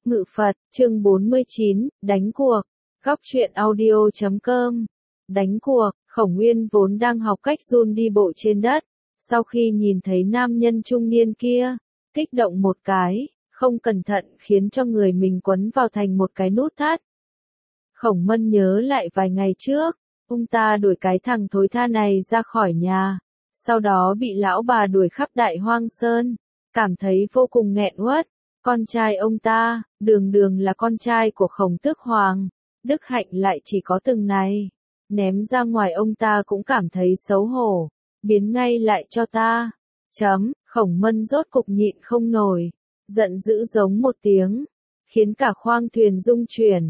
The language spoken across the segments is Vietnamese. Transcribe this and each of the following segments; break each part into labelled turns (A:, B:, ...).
A: Ngự Phật, chương 49, đánh cuộc. Góc truyện audio.com. Đánh cuộc, Khổng Nguyên vốn đang học cách run đi bộ trên đất. Sau khi nhìn thấy nam nhân trung niên kia, kích động một cái, không cẩn thận khiến cho người mình quấn vào thành một cái nút thắt. Khổng Mân nhớ lại vài ngày trước, ông ta đuổi cái thằng thối tha này ra khỏi nhà, sau đó bị lão bà đuổi khắp Đại Hoang Sơn, cảm thấy vô cùng nghẹn uất. Con trai ông ta, đường đường là con trai của Khổng Tước Hoàng, đức hạnh lại chỉ có từng này, ném ra ngoài ông ta cũng cảm thấy xấu hổ, biến ngay lại cho ta. Khổng Mân rốt cục nhịn không nổi, giận dữ giống một tiếng, khiến cả khoang thuyền rung chuyển.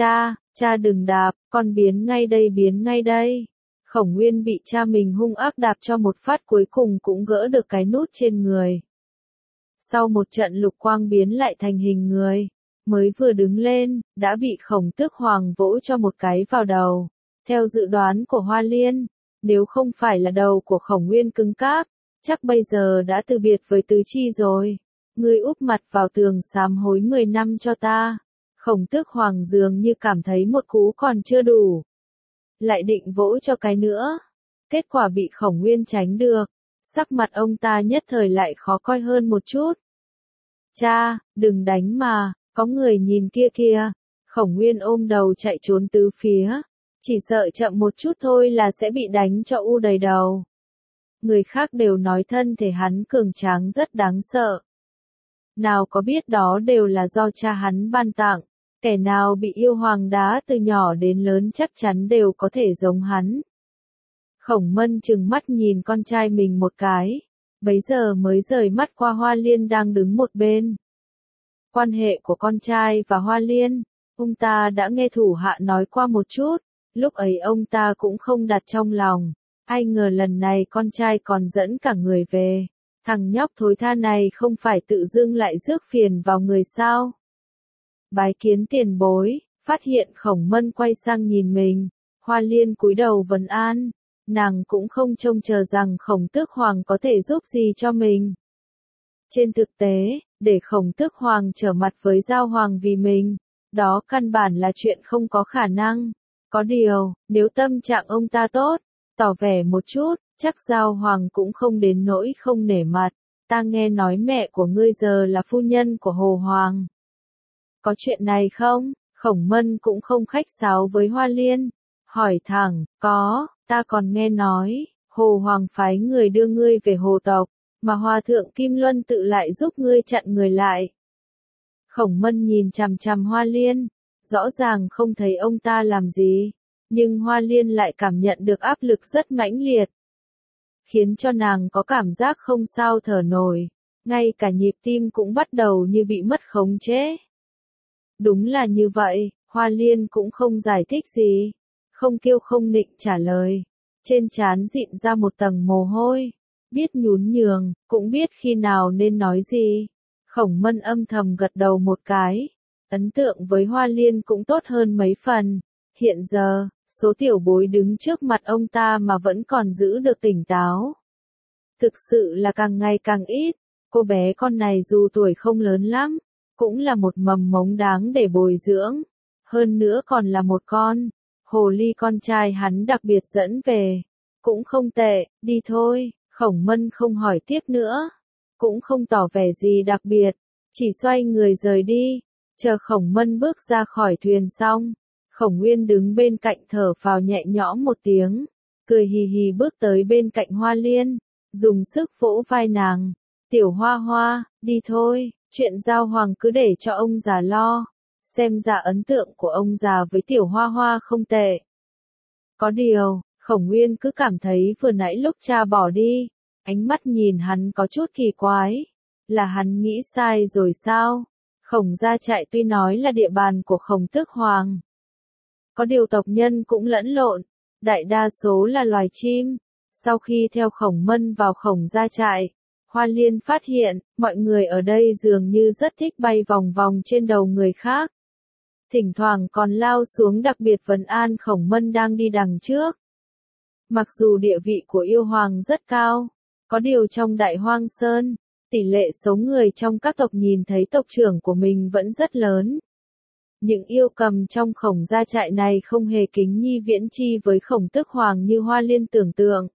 A: Cha đừng đạp, con biến ngay đây. Khổng Nguyên bị cha mình hung ác đạp cho một phát cuối cùng cũng gỡ được cái nút trên người. Sau một trận lục quang biến lại thành hình người, mới vừa đứng lên, đã bị Khổng Tước Hoàng vỗ cho một cái vào đầu. Theo dự đoán của Hoa Liên, nếu không phải là đầu của Khổng Nguyên cứng cáp, chắc bây giờ đã từ biệt với tứ chi rồi. Ngươi úp mặt vào tường sám hối 10 năm cho ta. Khổng Tước Hoàng dường như cảm thấy một cú còn chưa đủ, lại định vỗ cho cái nữa. Kết quả bị Khổng Nguyên tránh được, sắc mặt ông ta nhất thời lại khó coi hơn một chút. Cha, đừng đánh mà, có người nhìn kia kìa. Khổng Nguyên ôm đầu chạy trốn tứ phía, chỉ sợ chậm một chút thôi là sẽ bị đánh cho u đầy đầu. Người khác đều nói thân thể hắn cường tráng rất đáng sợ. Nào có biết đó đều là do cha hắn ban tặng, kẻ nào bị yêu hoàng đá từ nhỏ đến lớn chắc chắn đều có thể giống hắn. Khổng Mân trừng mắt nhìn con trai mình một cái, bấy giờ mới rời mắt qua Hoa Liên đang đứng một bên. Quan hệ của con trai và Hoa Liên, ông ta đã nghe thủ hạ nói qua một chút, lúc ấy ông ta cũng không đặt trong lòng, ai ngờ lần này con trai còn dẫn cả người về. Thằng nhóc thối tha này không phải tự dưng lại rước phiền vào người sao? Bái kiến tiền bối, phát hiện Khổng Mân quay sang nhìn mình, Hoa Liên cúi đầu vấn an, nàng cũng không trông chờ rằng Khổng Tước Hoàng có thể giúp gì cho mình. Trên thực tế, để Khổng Tước Hoàng trở mặt với Giao Hoàng vì mình, đó căn bản là chuyện không có khả năng. Có điều, nếu tâm trạng ông ta tốt, tỏ vẻ một chút, chắc Giao Hoàng cũng không đến nỗi không nể mặt. Ta nghe nói mẹ của ngươi giờ là phu nhân của Hồ Hoàng. Có chuyện này không? Khổng Mân cũng không khách sáo với Hoa Liên, hỏi thẳng, có, ta còn nghe nói, Hồ Hoàng phái người đưa ngươi về Hồ tộc, mà Hòa thượng Kim Luân tự lại giúp ngươi chặn người lại. Khổng Mân nhìn chằm chằm Hoa Liên, rõ ràng không thấy ông ta làm gì, nhưng Hoa Liên lại cảm nhận được áp lực rất mãnh liệt, khiến cho nàng có cảm giác không sao thở nổi, ngay cả nhịp tim cũng bắt đầu như bị mất khống chế. Đúng là như vậy, Hoa Liên cũng không giải thích gì, không kêu không nịnh trả lời, trên trán dịn ra một tầng mồ hôi, biết nhún nhường, cũng biết khi nào nên nói gì. Khổng Mân âm thầm gật đầu một cái, ấn tượng với Hoa Liên cũng tốt hơn mấy phần. Hiện giờ, số tiểu bối đứng trước mặt ông ta mà vẫn còn giữ được tỉnh táo, thực sự là càng ngày càng ít. Cô bé con này dù tuổi không lớn lắm, cũng là một mầm mống đáng để bồi dưỡng, hơn nữa còn là một con hồ ly con trai hắn đặc biệt dẫn về, cũng không tệ. Đi thôi. Khổng Mân không hỏi tiếp nữa, cũng không tỏ vẻ gì đặc biệt, chỉ xoay người rời đi. Chờ Khổng Mân bước ra khỏi thuyền xong, Khổng Nguyên đứng bên cạnh thở phào nhẹ nhõm một tiếng, cười hì hì bước tới bên cạnh Hoa Liên, dùng sức vỗ vai nàng. Tiểu Hoa Hoa, đi thôi, chuyện Giao Hoàng cứ để cho ông già lo, xem ra ấn tượng của ông già với Tiểu Hoa Hoa không tệ. Có điều, Khổng Nguyên cứ cảm thấy vừa nãy lúc cha bỏ đi, ánh mắt nhìn hắn có chút kỳ quái, là hắn nghĩ sai rồi sao? Khổng gia trại tuy nói là địa bàn của Khổng Tước Hoàng, có điều tộc nhân cũng lẫn lộn, đại đa số là loài chim. Sau khi theo Khổng Mân vào Khổng gia trại, Hoa Liên phát hiện, mọi người ở đây dường như rất thích bay vòng vòng trên đầu người khác. Thỉnh thoảng còn lao xuống đặc biệt vấn an Khổng Mân đang đi đằng trước. Mặc dù địa vị của yêu hoàng rất cao, có điều trong Đại Hoang Sơn, Tỷ lệ số người trong các tộc nhìn thấy tộc trưởng của mình vẫn rất lớn. Những yêu cầm trong Khổng gia trại này không hề kính nhi viễn chi với Khổng Tước Hoàng như Hoa Liên tưởng tượng.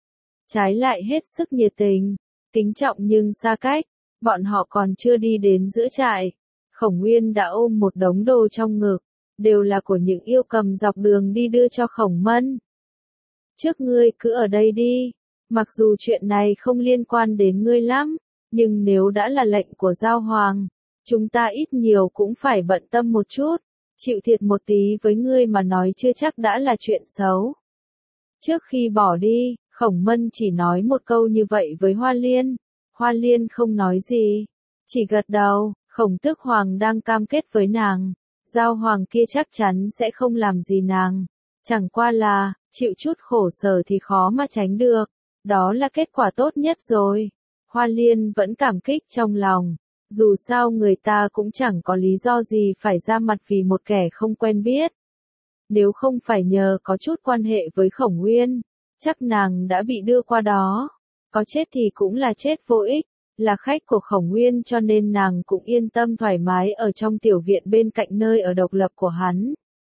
A: Trái lại hết sức nhiệt tình, kính trọng nhưng xa cách. Bọn họ còn chưa đi đến giữa trại, Khổng Nguyên đã ôm một đống đồ trong ngực, đều là của những yêu cầm dọc đường đi đưa cho Khổng Mân. Trước ngươi cứ ở đây đi, mặc dù chuyện này không liên quan đến ngươi lắm, nhưng nếu đã là lệnh của Giao Hoàng, chúng ta ít nhiều cũng phải bận tâm một chút, chịu thiệt một tí với ngươi mà nói chưa chắc đã là chuyện xấu. Trước khi bỏ đi, Khổng Mân chỉ nói một câu như vậy với Hoa Liên. Hoa Liên không nói gì, chỉ gật đầu. Khổng Tước Hoàng đang cam kết với nàng, Giao Hoàng kia chắc chắn sẽ không làm gì nàng, chẳng qua là, chịu chút khổ sở thì khó mà tránh được, đó là kết quả tốt nhất rồi. Hoa Liên vẫn cảm kích trong lòng, dù sao người ta cũng chẳng có lý do gì phải ra mặt vì một kẻ không quen biết. Nếu không phải nhờ có chút quan hệ với Khổng Nguyên, chắc nàng đã bị đưa qua đó, có chết thì cũng là chết vô ích. Là khách của Khổng Nguyên cho nên nàng cũng yên tâm thoải mái ở trong tiểu viện bên cạnh nơi ở độc lập của hắn.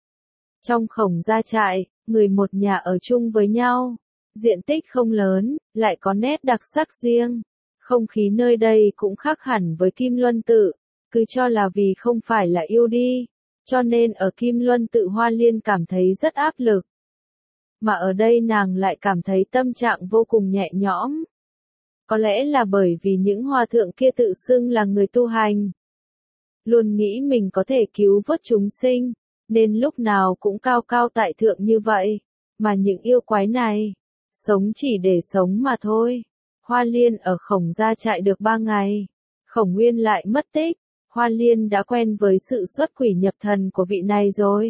A: Trong Khổng gia trại, người một nhà ở chung với nhau, diện tích không lớn, lại có nét đặc sắc riêng. Không khí nơi đây cũng khác hẳn với Kim Luân Tự, cứ cho là vì không phải là yêu đi, cho nên ở Kim Luân Tự Hoa Liên cảm thấy rất áp lực. Mà ở đây nàng lại cảm thấy tâm trạng vô cùng nhẹ nhõm. Có lẽ là bởi vì những hòa thượng kia tự xưng là người tu hành. Luôn nghĩ mình có thể cứu vớt chúng sinh, nên lúc nào cũng cao cao tại thượng như vậy. Mà những yêu quái này, sống chỉ để sống mà thôi. Hoa Liên ở Khổng gia trại được 3 ngày. Khổng Nguyên lại mất tích. Hoa Liên đã quen với sự xuất quỷ nhập thần của vị này rồi.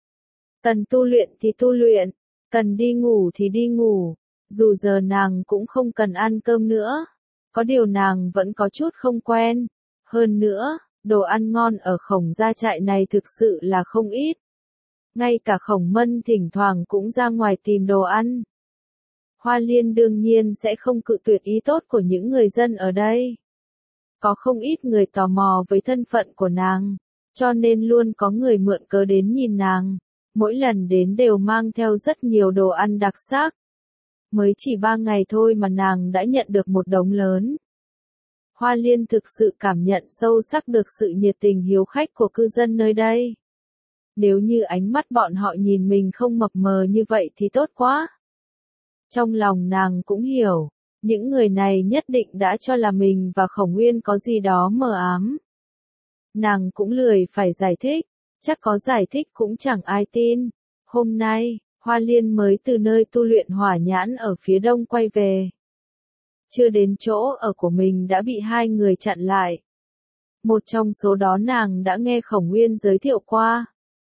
A: Cần tu luyện thì tu luyện, cần đi ngủ thì đi ngủ. Dù giờ nàng cũng không cần ăn cơm nữa, có điều nàng vẫn có chút không quen. Hơn nữa, đồ ăn ngon ở Khổng gia trại này thực sự là không ít. Ngay cả Khổng Mân thỉnh thoảng cũng ra ngoài tìm đồ ăn. Hoa Liên đương nhiên sẽ không cự tuyệt ý tốt của những người dân ở đây. Có không ít người tò mò với thân phận của nàng, cho nên luôn có người mượn cớ đến nhìn nàng. Mỗi lần đến đều mang theo rất nhiều đồ ăn đặc sắc. Mới chỉ 3 ngày thôi mà nàng đã nhận được một đống lớn. Hoa Liên thực sự cảm nhận sâu sắc được sự nhiệt tình hiếu khách của cư dân nơi đây. Nếu như ánh mắt bọn họ nhìn mình không mập mờ như vậy thì tốt quá. Trong lòng nàng cũng hiểu, những người này nhất định đã cho là mình và Khổng Nguyên có gì đó mờ ám. Nàng cũng lười phải giải thích, chắc có giải thích cũng chẳng ai tin. Hôm nay, Hoa Liên mới từ nơi tu luyện hỏa nhãn ở phía đông quay về. Chưa đến chỗ ở của mình đã bị 2 người chặn lại. Một trong số đó nàng đã nghe Khổng Nguyên giới thiệu qua.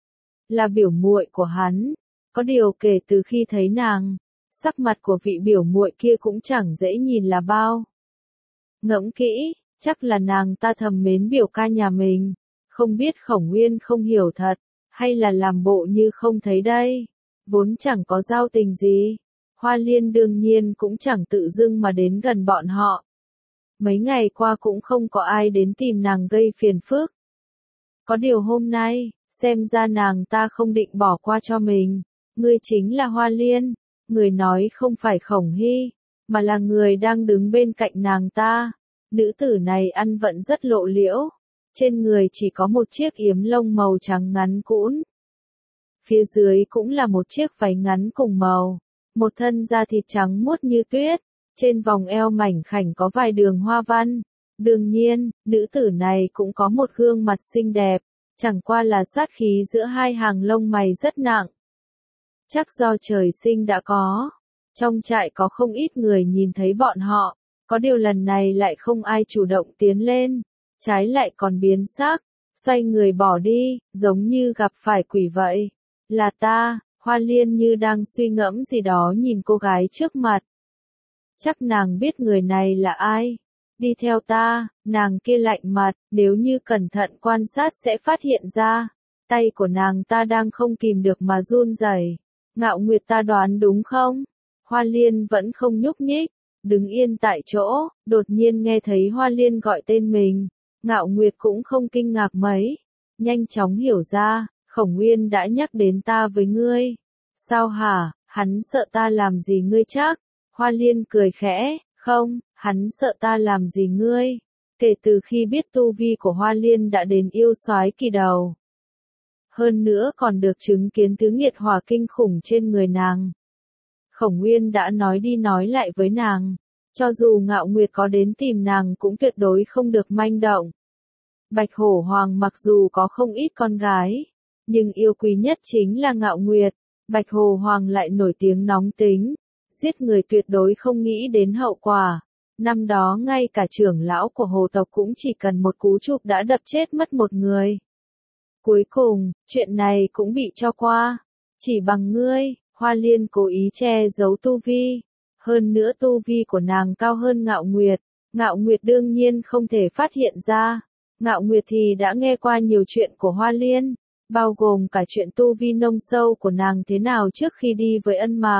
A: Là biểu muội của hắn. Có điều kể từ khi thấy nàng, sắc mặt của vị biểu muội kia cũng chẳng dễ nhìn là bao. Ngẫm kỹ, chắc là nàng ta thầm mến biểu ca nhà mình. Không biết Khổng Nguyên không hiểu thật, hay là làm bộ như không thấy đây. Vốn chẳng có giao tình gì. Hoa Liên đương nhiên cũng chẳng tự dưng mà đến gần bọn họ. Mấy ngày qua cũng không có ai đến tìm nàng gây phiền phức. Có điều hôm nay, xem ra nàng ta không định bỏ qua cho mình. Ngươi chính là Hoa Liên. Người nói không phải Khổng Hy, mà là người đang đứng bên cạnh nàng ta. Nữ tử này ăn vận rất lộ liễu. Trên người chỉ có một chiếc yếm lông màu trắng ngắn cũn. Phía dưới cũng là một chiếc váy ngắn cùng màu. Một thân da thịt trắng muốt như tuyết. Trên vòng eo mảnh khảnh có vài đường hoa văn. Đương nhiên, nữ tử này cũng có một gương mặt xinh đẹp. Chẳng qua là sát khí giữa hai hàng lông mày rất nặng. Chắc do trời sinh đã có. Trong trại có không ít người nhìn thấy bọn họ. Có điều lần này lại không ai chủ động tiến lên. Trái lại còn biến sắc. Xoay người bỏ đi, giống như gặp phải quỷ vậy. Là ta. Hoa Liên như đang suy ngẫm gì đó nhìn cô gái trước mặt. Chắc nàng biết người này là ai. Đi theo ta, nàng kia lạnh mặt, nếu như cẩn thận quan sát sẽ phát hiện ra. Tay của nàng ta đang không kìm được mà run rẩy. Ngạo Nguyệt ta đoán đúng không? Hoa Liên vẫn không nhúc nhích. đứng yên tại chỗ, đột nhiên nghe thấy Hoa Liên gọi tên mình. Ngạo Nguyệt cũng không kinh ngạc mấy, nhanh chóng hiểu ra, Khổng Nguyên đã nhắc đến ta với ngươi. Sao hả, hắn sợ ta làm gì ngươi chắc? Hoa Liên cười khẽ, không, hắn sợ ta làm gì ngươi. Kể từ khi biết tu vi của Hoa Liên đã đến yêu soái kỳ đầu. Hơn nữa còn được chứng kiến thứ nghiệt hỏa kinh khủng trên người nàng. Khổng Nguyên đã nói đi nói lại với nàng, cho dù Ngạo Nguyệt có đến tìm nàng cũng tuyệt đối không được manh động. Bạch Hổ Hoàng mặc dù có không ít con gái, nhưng yêu quý nhất chính là Ngạo Nguyệt. Bạch Hổ Hoàng lại nổi tiếng nóng tính, giết người tuyệt đối không nghĩ đến hậu quả. Năm đó ngay cả trưởng lão của hồ tộc cũng chỉ cần một cú chụp đã đập chết mất một người. Cuối cùng, chuyện này cũng bị cho qua. Chỉ bằng ngươi, Hoa Liên cố ý che giấu tu vi. Hơn nữa tu vi của nàng cao hơn Ngạo Nguyệt. Ngạo Nguyệt đương nhiên không thể phát hiện ra. Ngạo Nguyệt thì đã nghe qua nhiều chuyện của Hoa Liên, bao gồm cả chuyện tu vi nông sâu của nàng thế nào trước khi đi với Ân Mạc.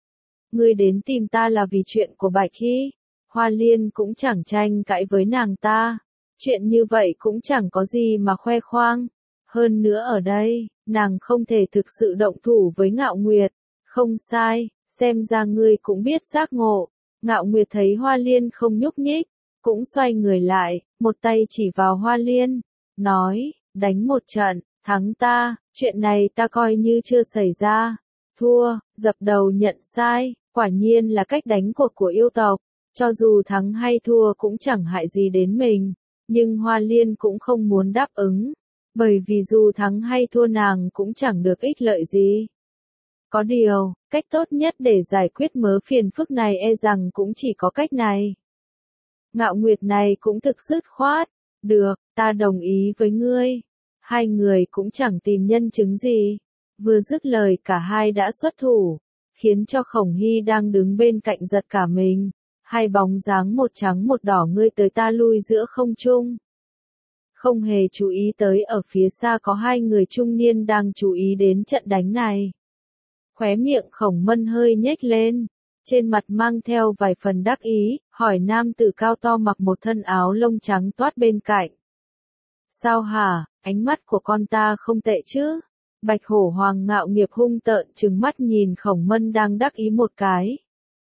A: Ngươi đến tìm ta là vì chuyện của Bạch Hy. Hoa Liên cũng chẳng tranh cãi với nàng ta. Chuyện như vậy cũng chẳng có gì mà khoe khoang. Hơn nữa ở đây, nàng không thể thực sự động thủ với Ngạo Nguyệt. Không sai, xem ra ngươi cũng biết giác ngộ. Ngạo Nguyệt thấy Hoa Liên không nhúc nhích, cũng xoay người lại, một tay chỉ vào Hoa Liên, nói, đánh một trận, thắng ta, chuyện này ta coi như chưa xảy ra. Thua, dập đầu nhận sai, quả nhiên là cách đánh cuộc của yêu tộc. Cho dù thắng hay thua cũng chẳng hại gì đến mình, nhưng Hoa Liên cũng không muốn đáp ứng, bởi vì dù thắng hay thua nàng cũng chẳng được ích lợi gì. Có điều, cách tốt nhất để giải quyết mớ phiền phức này e rằng cũng chỉ có cách này. Ngạo Nguyệt này cũng thực dứt khoát, được, ta đồng ý với ngươi. Hai người cũng chẳng tìm nhân chứng gì. Vừa dứt lời cả hai đã xuất thủ, khiến cho Khổng Hy đang đứng bên cạnh giật cả mình. Hai bóng dáng một trắng một đỏ ngươi tới ta lui giữa không trung. Không hề chú ý tới ở phía xa có hai người trung niên đang chú ý đến trận đánh này. Khóe miệng Khổng Mân hơi nhếch lên, trên mặt mang theo vài phần đắc ý, hỏi nam tử cao to mặc một thân áo lông trắng toát bên cạnh. Sao hả, ánh mắt của con ta không tệ chứ? Bạch Hổ Hoàng ngạo nghiệp hung tợn trừng mắt nhìn Khổng Mân đang đắc ý một cái.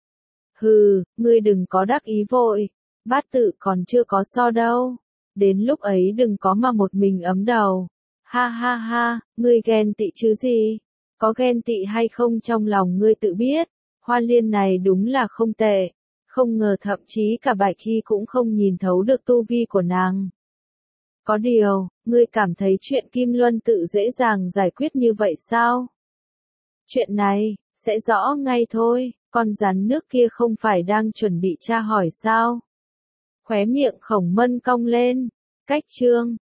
A: Hừ, ngươi đừng có đắc ý vội, bát tự còn chưa có so đâu. Đến lúc ấy đừng có mà một mình ấm đầu. Ha ha ha, ngươi ghen tị chứ gì? Có ghen tị hay không trong lòng ngươi tự biết. Hoa Liên này đúng là không tệ. Không ngờ thậm chí cả Bạch Hy cũng không nhìn thấu được tu vi của nàng. Có điều, ngươi cảm thấy chuyện Kim Luân tự dễ dàng giải quyết như vậy sao? Chuyện này, sẽ rõ ngay thôi, con rắn nước kia không phải đang chuẩn bị tra hỏi sao? Khóe miệng Khổng Mân cong lên, cách chương